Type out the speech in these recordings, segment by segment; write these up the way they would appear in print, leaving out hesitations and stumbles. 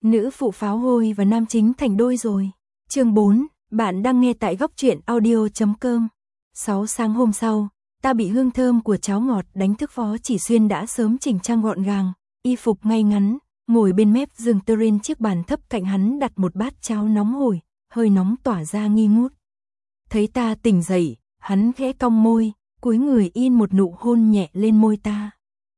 Nữ phụ pháo hôi và nam chính thành đôi rồi. Chương 4, bạn đang nghe tại góc truyện audio.com. 6 sáng hôm sau, ta bị hương thơm của cháo ngọt đánh thức. Phó Chỉ Xuyên đã sớm chỉnh trang gọn gàng, y phục ngay ngắn, ngồi bên mép giường trên chiếc bàn thấp cạnh hắn đặt một bát cháo nóng hổi, hơi nóng tỏa ra nghi ngút. Thấy ta tỉnh dậy, hắn khẽ cong môi, cúi người in một nụ hôn nhẹ lên môi ta.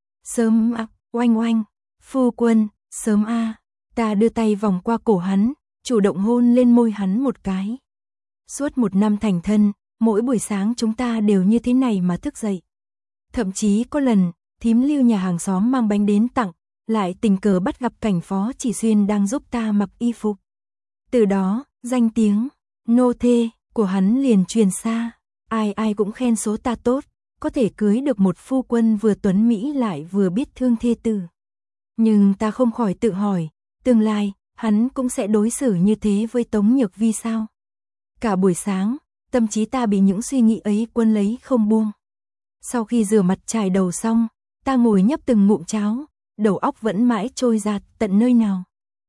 Sớm à, oanh oanh, phu quân, sớm a. Ta đưa tay vòng qua cổ hắn, chủ động hôn lên môi hắn một cái. Suốt một năm thành thân, mỗi buổi sáng chúng ta đều như thế này mà thức dậy. Thậm chí có lần, thím Lưu nhà hàng xóm mang bánh đến tặng, lại tình cờ bắt gặp cảnh Phó Chỉ Xuyên đang giúp ta mặc y phục. Từ đó, danh tiếng nô thê của hắn liền truyền xa, ai ai cũng khen số ta tốt, có thể cưới được một phu quân vừa tuấn mỹ lại vừa biết thương thê tử. Nhưng ta không khỏi tự hỏi, tương lai, hắn cũng sẽ đối xử như thế với Tống Nhược Vi sao? Cả buổi sáng, tâm trí ta bị những suy nghĩ ấy quấn lấy không buông. Sau khi rửa mặt chải đầu xong, ta ngồi nhấp từng ngụm cháo, đầu óc vẫn mãi trôi dạt tận nơi nào.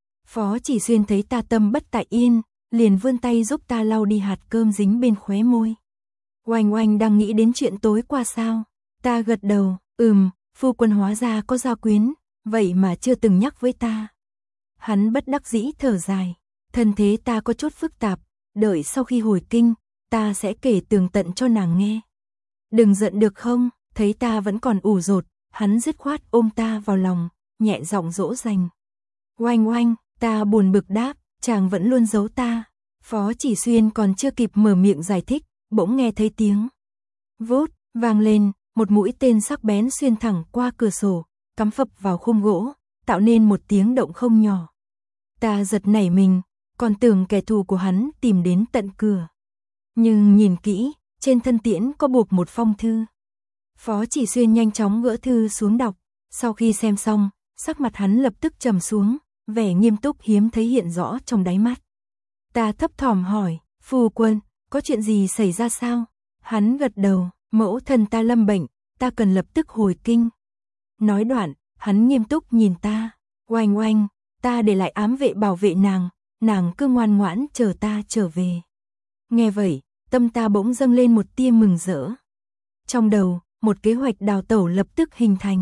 Phó Chỉ Xuyên thấy ta tâm bất tại yên, liền vươn tay giúp ta lau đi hạt cơm dính bên khóe môi. Oanh oanh đang nghĩ đến chuyện tối qua sao? Ta gật đầu, phu quân hóa ra có gia quyến, vậy mà chưa từng nhắc với ta. Hắn bất đắc dĩ thở dài, thân thế ta có chút phức tạp, đợi sau khi hồi kinh, ta sẽ kể tường tận cho nàng nghe. Đừng giận được không? Thấy ta vẫn còn ủ rột, hắn dứt khoát ôm ta vào lòng, nhẹ giọng dỗ dành. Oanh oanh, ta buồn bực đáp, chàng vẫn luôn giấu ta. Phó Chỉ Xuyên còn chưa kịp mở miệng giải thích, bỗng nghe thấy tiếng vút vang lên, một mũi tên sắc bén xuyên thẳng qua cửa sổ, cắm phập vào khung gỗ, tạo nên một tiếng động không nhỏ. Ta giật nảy mình, còn tưởng kẻ thù của hắn tìm đến tận cửa. Nhưng nhìn kỹ, trên thân tiễn có buộc một phong thư. Phó Chỉ Xuyên nhanh chóng gỡ thư xuống đọc, sau khi xem xong, sắc mặt hắn lập tức trầm xuống, vẻ nghiêm túc hiếm thấy hiện rõ trong đáy mắt. Ta thấp thỏm hỏi, phu quân, có chuyện gì xảy ra sao? Hắn gật đầu, mẫu thân ta lâm bệnh, ta cần lập tức hồi kinh. Nói đoạn, hắn nghiêm túc nhìn ta, oanh oanh, ta để lại ám vệ bảo vệ nàng cứ ngoan ngoãn chờ ta trở về. Nghe vậy, tâm ta bỗng dâng lên một tia mừng rỡ. Trong đầu, một kế hoạch đào tẩu lập tức hình thành.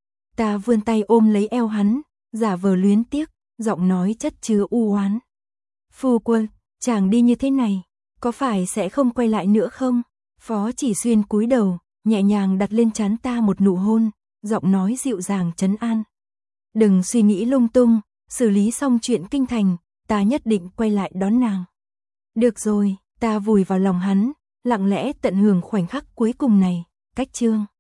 Ta vươn tay ôm lấy eo hắn, giả vờ luyến tiếc, giọng nói chất chứa u oán. Phu quân, chàng đi như thế này, có phải sẽ không quay lại nữa không? Phó Chỉ Xuyên cúi đầu, nhẹ nhàng đặt lên trán ta một nụ hôn, giọng nói dịu dàng trấn an. Đừng suy nghĩ lung tung, xử lý xong chuyện kinh thành, ta nhất định quay lại đón nàng. Được rồi, ta vùi vào lòng hắn, lặng lẽ tận hưởng khoảnh khắc cuối cùng này. Cách chương